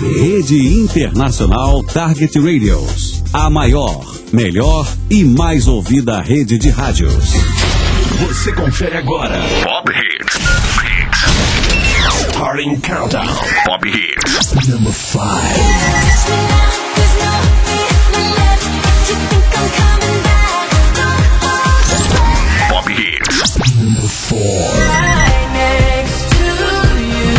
Rede Internacional Target Radios. A maior, melhor e mais ouvida rede de rádios. Você confere agora Pop Hits. Starting Countdown. Pop Hits. Number 5. Pop Hits. Number 4. Right next to you.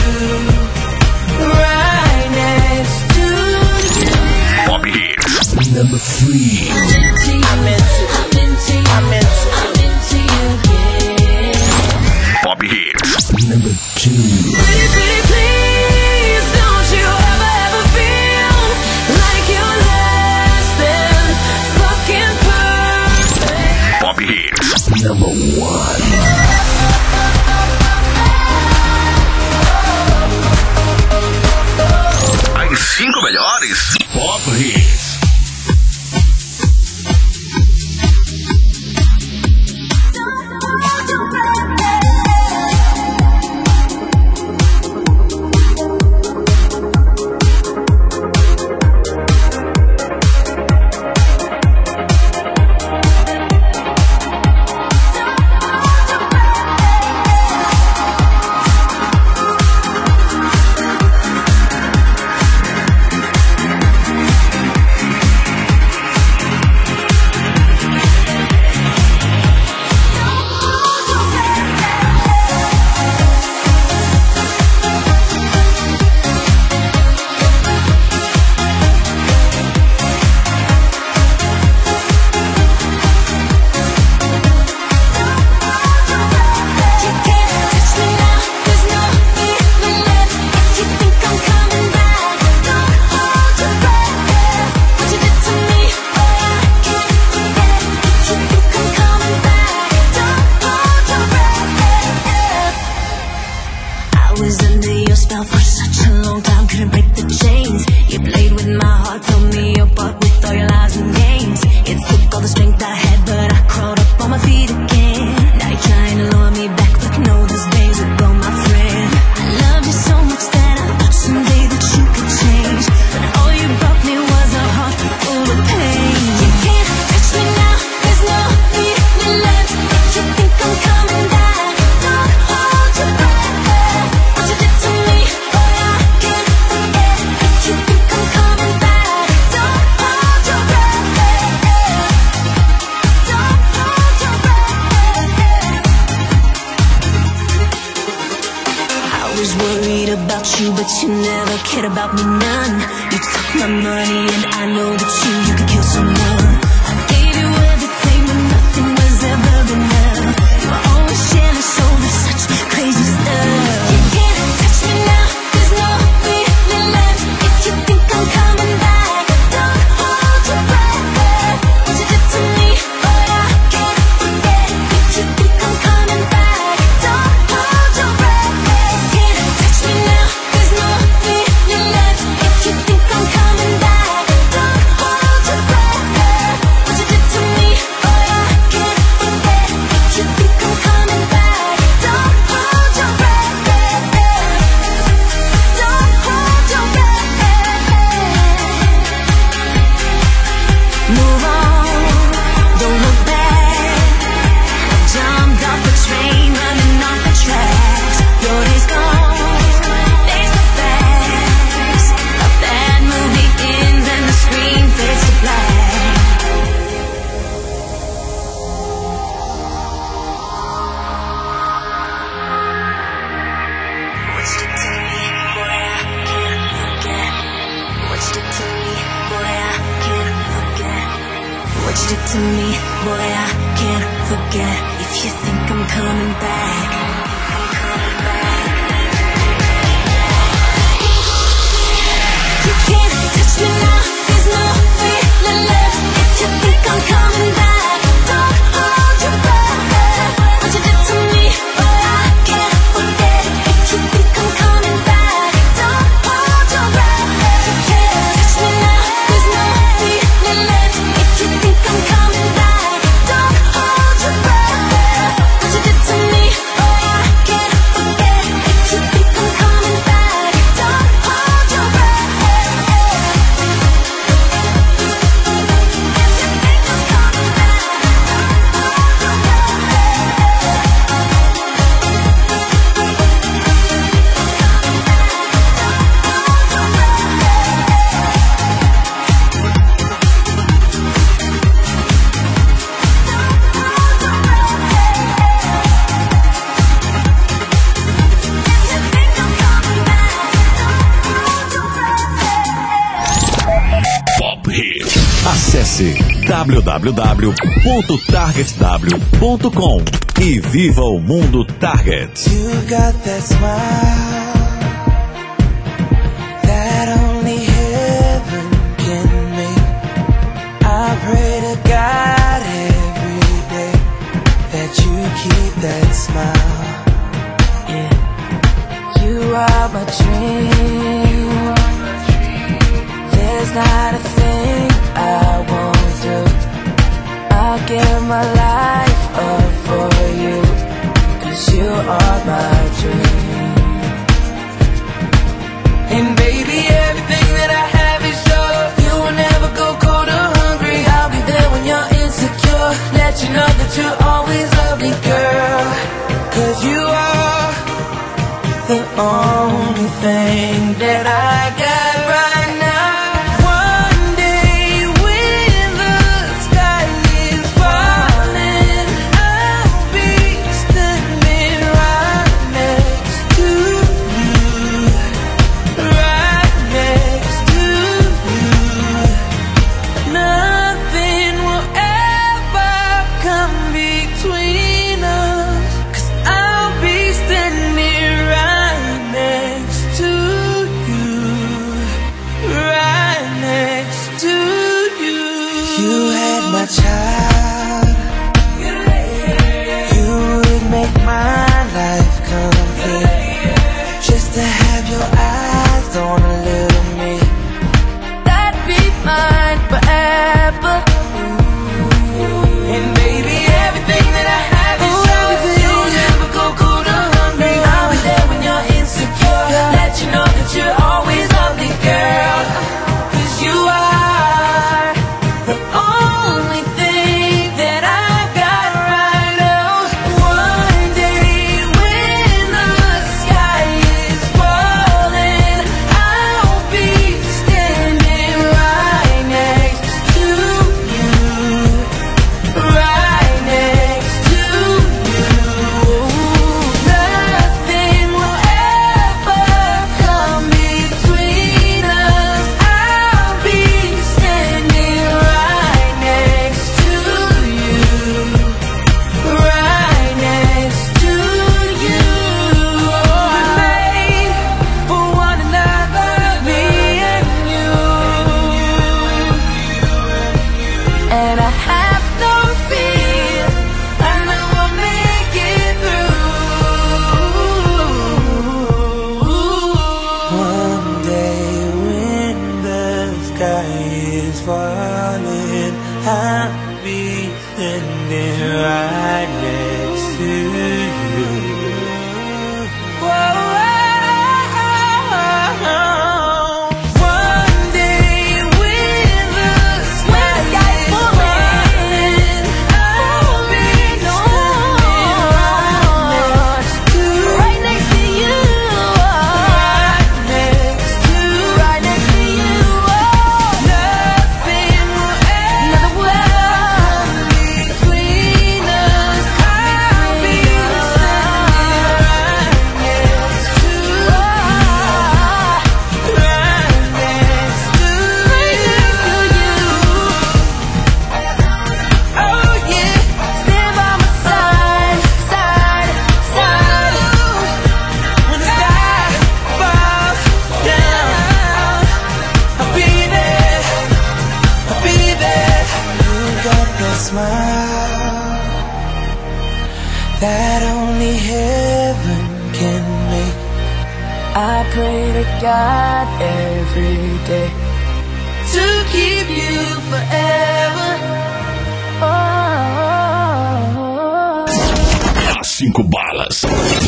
Right next to you. Pop Hits. Number 3. I'm into you, yeah. Pop Hits. Number 2. Pretty, pretty, please, don't you ever feel like you're less than fucking perfect. Pop Hits. Number 1. As 5 melhores Pop Hits. Oh yeah. Acesse www.targetw.com e viva o mundo Target. You got that smile that only heaven can make. I pray to God every day that you keep that smile. Yeah, you are my dream. There's not a thing I won't do. I'll give my life up for you, 'cause you are my dream. And baby, everything that I have is yours. You will never go cold or hungry. I'll be there when you're insecure. Let you know that you're always lovely, girl. 'Cause you are the only thing that I got right now. That only heaven can make. I pray to God every day to keep you forever. As 5 balas.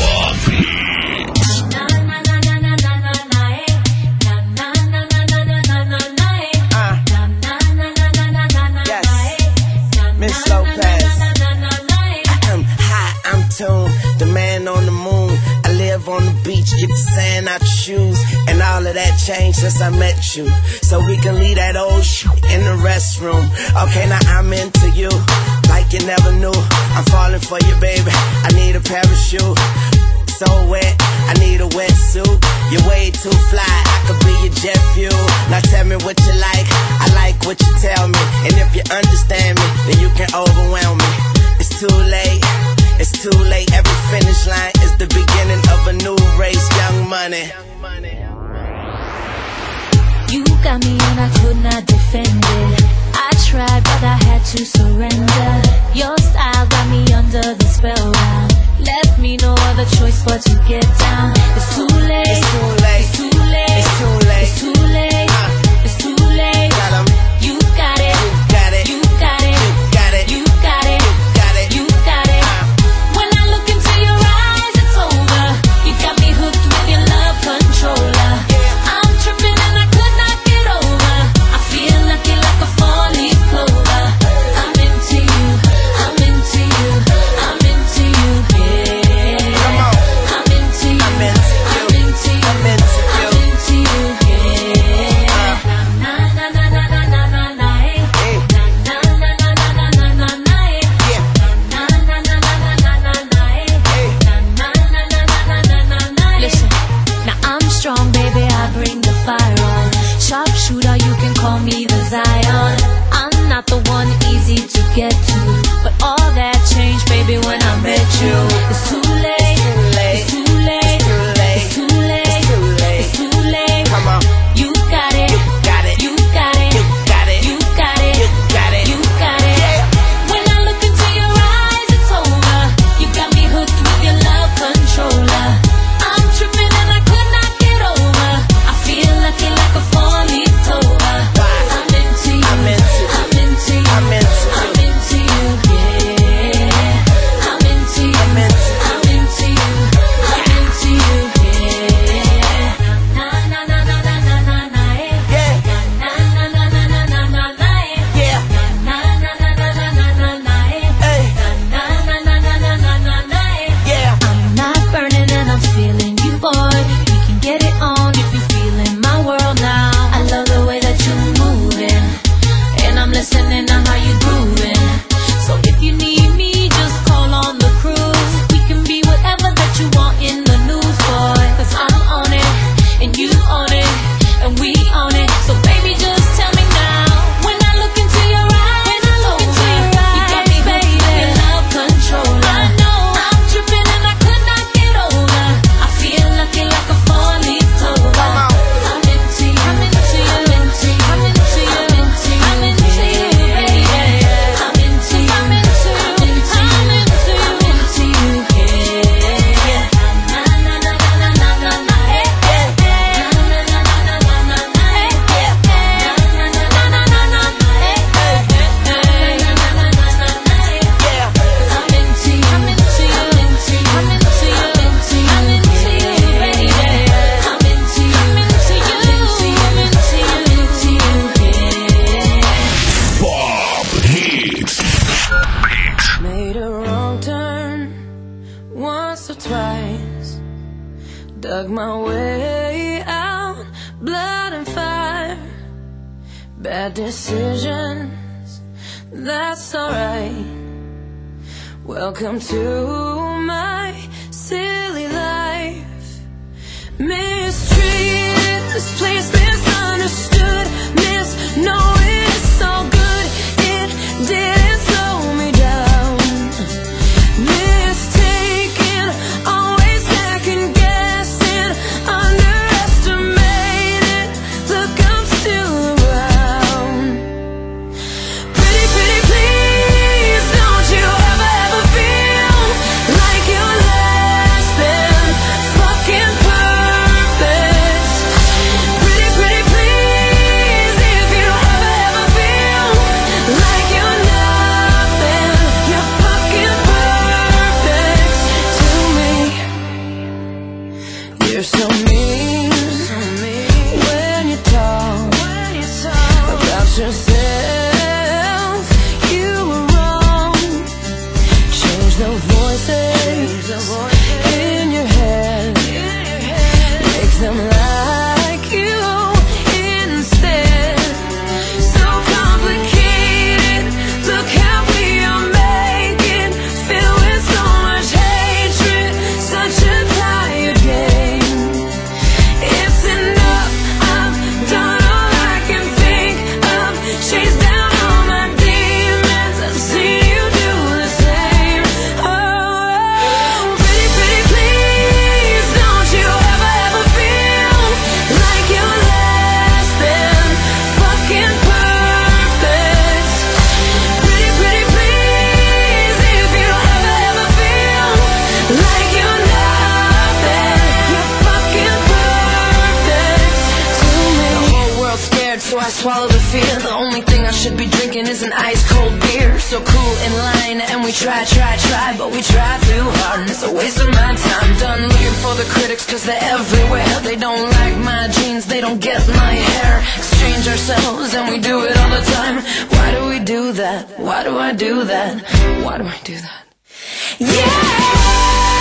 Miss Lopez. I'm high, I'm tuned, the man on the moon. I live on the beach, get the sand out your shoes. And all of that changed since I met you. So we can leave that old shit in the restroom. Okay, now I'm into you, like you never knew. I'm falling for you, baby, I need a parachute. So wet, I need a wetsuit. You're way too fly, I could be your jet fuel. Now tell me what you like, I like what you tell me. And if you understand me, then you can overwhelm me. It's too late, it's too late. Every finish line is the beginning of a new race. Young Money. You got me and I could not defend it. I tried but I had to surrender. Your style got me under the spell now. Left me no other choice but to get down. It's too late, It's too late, it's too late, it's too late. it's too late, it's too late. Tell 'em. You got it, You got it, you got it, you got it, you got it, you got it. you got it. When I look into your eyes, it's over. You got me hooked with your love controller. I'm tripping and I could not get over. I feel lucky like a four-leaf clover. I'm into you, I'm into you, I'm into you, yeah. Come on. I'm into you, I'm into you, I'm into you, I'm into you. I'm into you, yeah. Na na na na na na na na, eh. Hey, Na na na na na na na na, eh. yeah, Na na na na na na na na, eh. hey. Na na na na na na na na. Listen, now I'm strong, baby. I bring the fire on. Sharpshooter, you can call me the Zion. I'm not the one easy to get to, but all that changed, baby, when I met you. It's too late, it's too late, It's too late. it's too late, It's too late. it's too late. Come on. You got it, You got it, you got it, you got it, you got it, you got it. you got it. When I look into your eyes, it's over. You got me hooked with your love controller. I'm tripping and I could not get over. I feel lucky like a four-leaf clover. I'm into you, I'm into you, I'm into you, I'm into you. I'm into you, yeah. I'm into you, I'm into you. I'm into you, I'm into you, yeah. Na na na na na na na na, eh. Yeah, Na na na na na na na na, eh. yeah, Na na na na na na na na, eh. hey, Na na na na na na na na, eh. yeah. I'm not burning and I'm feeling you, boy. We can get it on if you're feeling my world now. I love the way that you're moving, and I'm listening to how you're grooving. So if you need me, just call on the crew. We can be whatever that you want in the news, boy. 'Cause I'm on it, and you on it, and we on it. So baby, just tell me now. When I look into your eyes, it's over. You got me hooked with your love controller. I know I'm tripping and I could not get over. I feel lucky like a four-leaf clover. I'm into you, I'm into you, I'm into you, I'm into you, I'm into you, I'm into you, baby. I'm into you, I'm into you, I'm into you, I'm into you, I'm into you, yeah. Na na na na na na na na, eh. Na na na na na na na na, eh. Na na na na na na na, eh. Na na na na na na na, eh. I'm into you, I'm into you, I'm into you, I'm into you, I'm into you, I'm into you, baby. I'm into you, I'm into you, I'm into you, I'm into you, I'm into you, yeah. Pop Hits. Made a wrong turn once or twice. Dug my way out, blood and fire. Bad decisions, that's alright. Welcome to my silly life. Mistreated, this place misunderstood. Knowing it's all good, it didn't slow me down. Mistaken, always second guessing, underestimated. Look, I'm still around. Pretty, pretty please, don't you ever feel like you're less than fucking perfect. Pretty, pretty please, if you ever feel like you're nothing, you're fucking perfect to me. You're so mean when you talk about yourself. You were wrong. Change the voices in your head. Make them like you instead. So complicated. Look how we are making. Filled with so much hatred. Such a tired game. swallow the fear. The only thing I should be drinking is an ice cold beer. So cool in line and we try, but we try too hard and it's a waste of my time. Done looking for the critics cause they're everywhere. They don't like my jeans, they don't get my hair. Exchange ourselves and we do it all the time. Why do we do that? Why do I do that? Why do I do that? Yeah!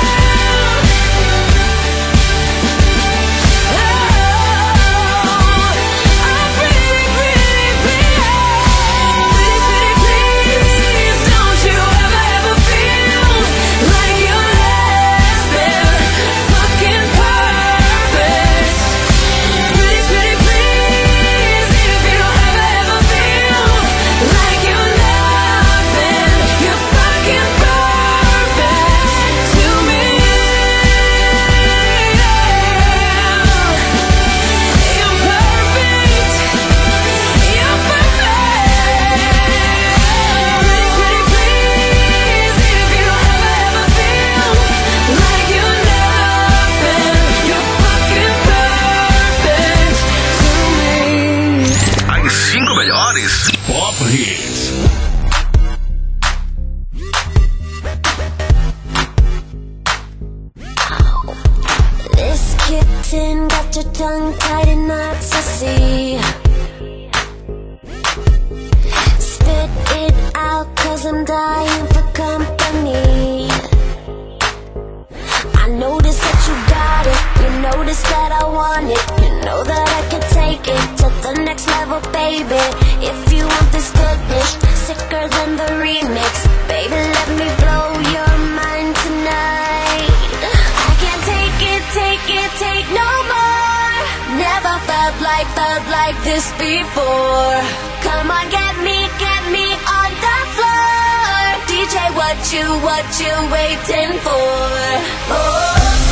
Pop Hits. This kitten got your tongue tied in knots, I see. Spit it out cause I'm dying for company. I notice that you got it, you notice that I want it. You know that I can take it to the next level, baby. If you want this goodness, sicker than the remix, baby, let me blow your mind tonight. I can't take no more. Never felt like this before. Come on, get me on the floor. DJ, what you waiting for? Oh.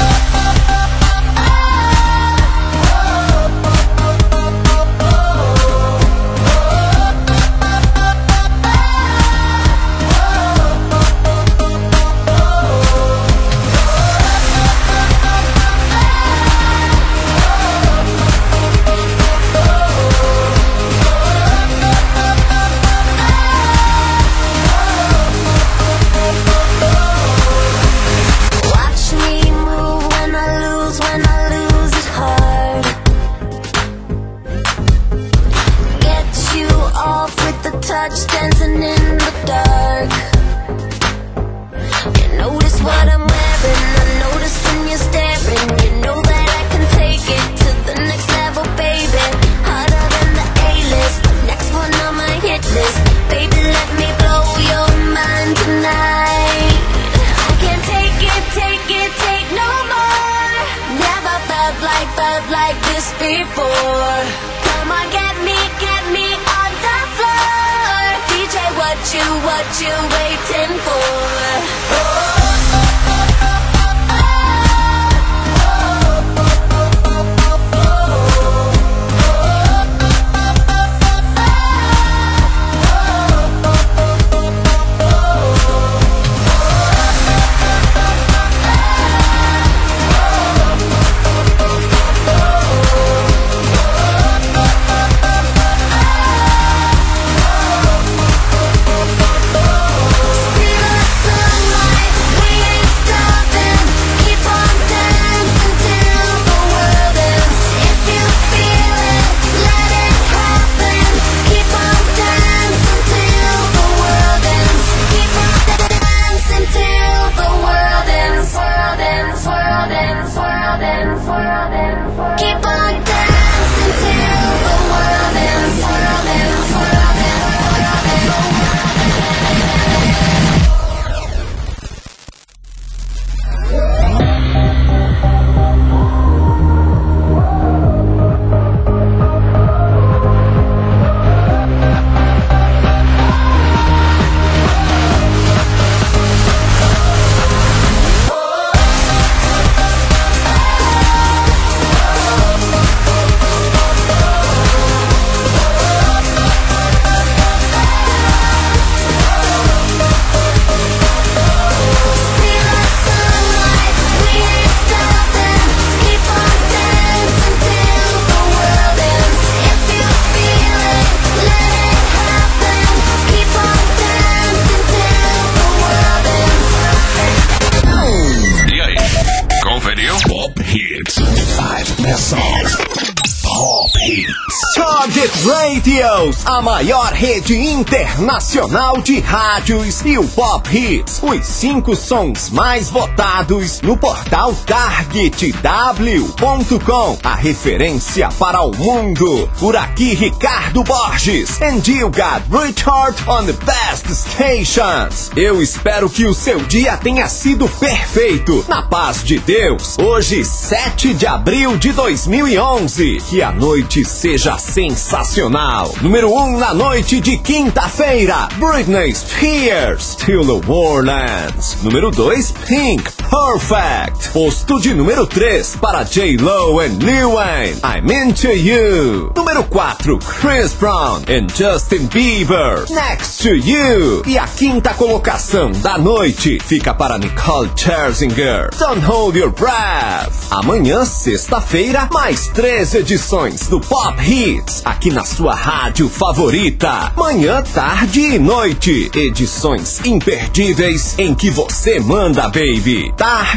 Touch dancing in the dark. You notice what I'm wearing, I notice when you're staring. You know that I can take it to the next level, baby. Harder than the A-list, next one on my hit list. Baby, let me blow your mind tonight. I can't take no more. Never felt like this before. Come on, get me on the floor. DJ, what you waiting for? Oh. See the sunlight. Pop Hits. 5 best songs. Pop Hits. Target Radios, a maior rede internacional de rádios, e o Pop Hits, os 5 sons mais votados no portal TargetW.com, a referência para o mundo. Por aqui, Ricardo Borges, and you got Richard on the best stations. Eu espero que o seu dia tenha sido perfeito, na paz de Deus. Hoje, 7 de abril de 2011, que a noite seja sensacional. Número 1 na noite de quinta-feira, Britney Spears, Till New Orleans. Número 2, Pink, Perfect. Posto de número 3 para J-Lo and Lil Wayne, I'm Into You. Número 4, Chris Brown and Justin Bieber, Next to You. E a quinta colocação da noite fica para Nicole Scherzinger, Don't Hold Your Breath. Amanhã, sexta-feira, mais 3 edições do Pop Hits, aqui na sua rádio favorita. Manhã, tarde e noite. Edições imperdíveis em que você manda, baby.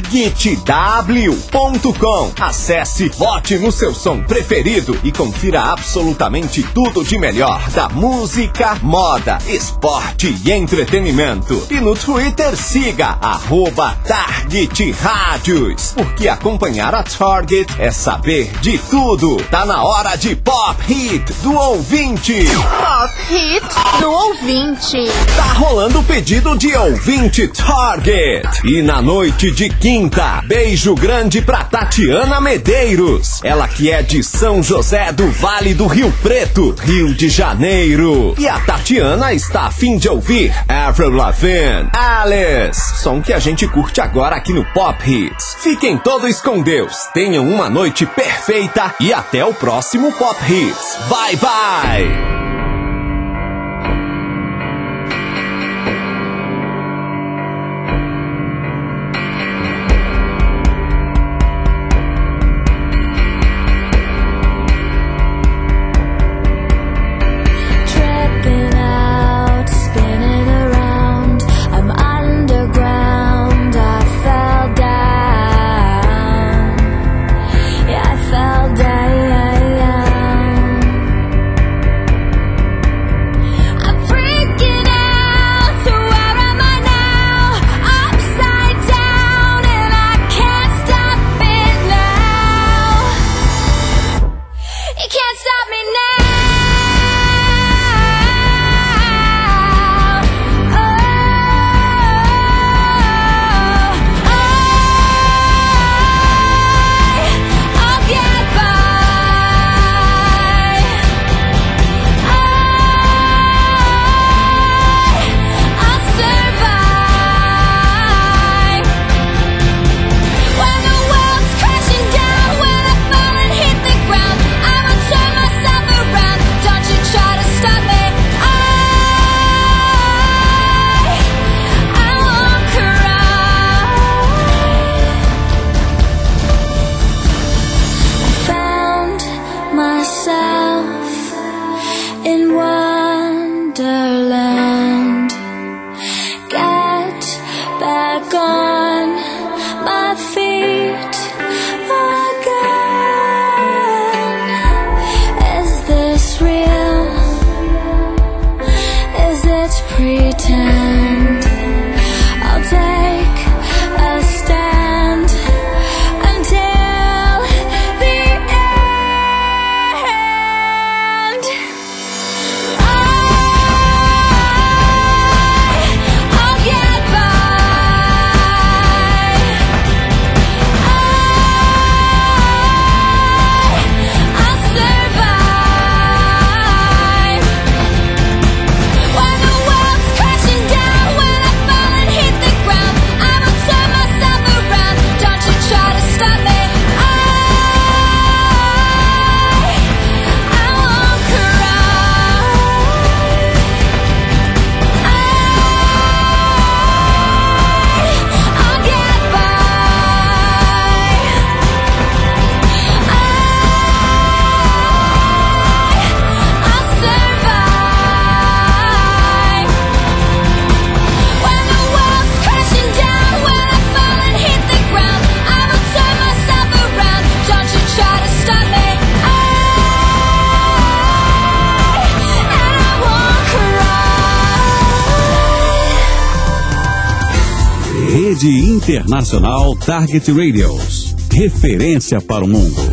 TargetW.com. Acesse, vote no seu som preferido e confira absolutamente tudo de melhor da música, moda, esporte e entretenimento. E no Twitter, siga @TargetRádios, porque acompanhar a Target é saber de tudo. Tá na hora de Pop Hit do ouvinte. Pop Hit do ouvinte. Tá rolando o pedido de ouvinte Target. E na noite de quinta, beijo grande pra Tatiana Medeiros. Ela que é de São José do Vale do Rio Preto, Rio de Janeiro. E a Tatiana está a fim de ouvir Avril Lavigne, Alice, som que a gente curte agora aqui no Pop Hits. Fiquem todos com Deus, tenham uma noite perfeita e até o próximo Pop Hits. Bye, bye! Rede Internacional Target Radios. Referência para o mundo.